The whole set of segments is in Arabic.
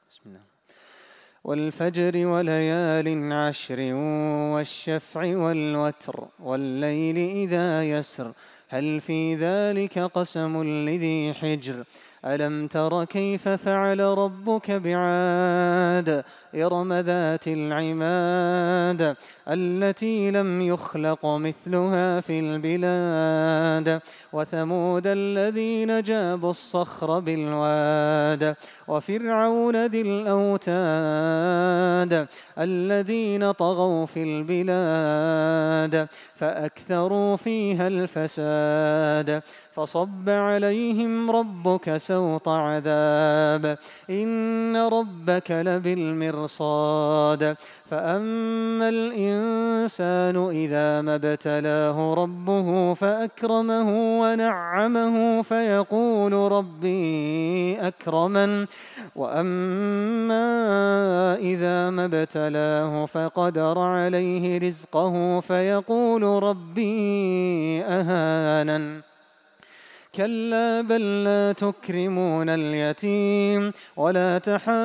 بسم الله. والفجر وليال عشر والشفع والوتر والليل إذا يسر هل في ذلك قسم لذي حجر ألم تر كيف فعل ربك بعاد إرم ذات العماد التي لم يخلق مثلها في البلاد وثمود الذين جابوا الصخر بالواد وفرعون ذي الأوتاد الذين طغوا في البلاد فأكثروا فيها الفساد فصب عليهم ربك سوط عذاب إن ربك لبالمرصاد فأما الإنسان إذا ما ابتلاه ربه فأكرمه ونعمه فيقول ربي أكرمن وأما إذا ما ابتلاه فقدر عليه رزقه فيقول ربي أهانن كلا بل لا تكرمون اليتيم ولا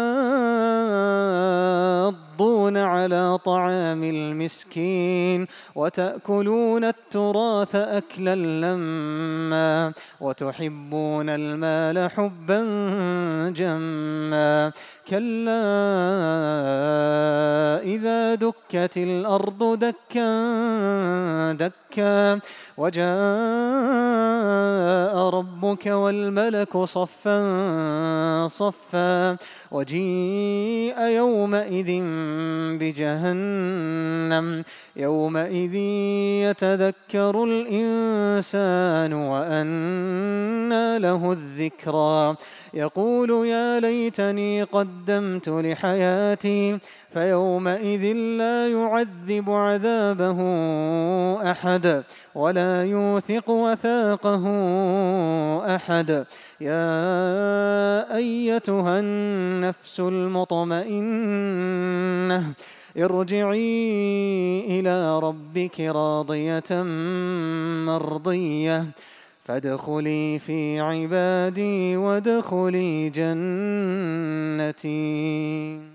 تحاضون على طعام المسكين وتأكلون التراث أكلا لما وتحبون المال حبا جما كلا إذا دكت الأرض دكا دكا وجاء ربك والملك صفا صفا وجيء يومئذ بجهنم يومئذ يتذكر الإنسان وأنى له الذكرى يقول يا ليتني قدمت لحياتي فيومئذ لا يعذب عذابه أحد ولا يوثق وثاقه أحد يا أيتها النفس المطمئنة ارجعي إلى ربك راضية مرضية فادخلي في عبادي وادخلي جنتي.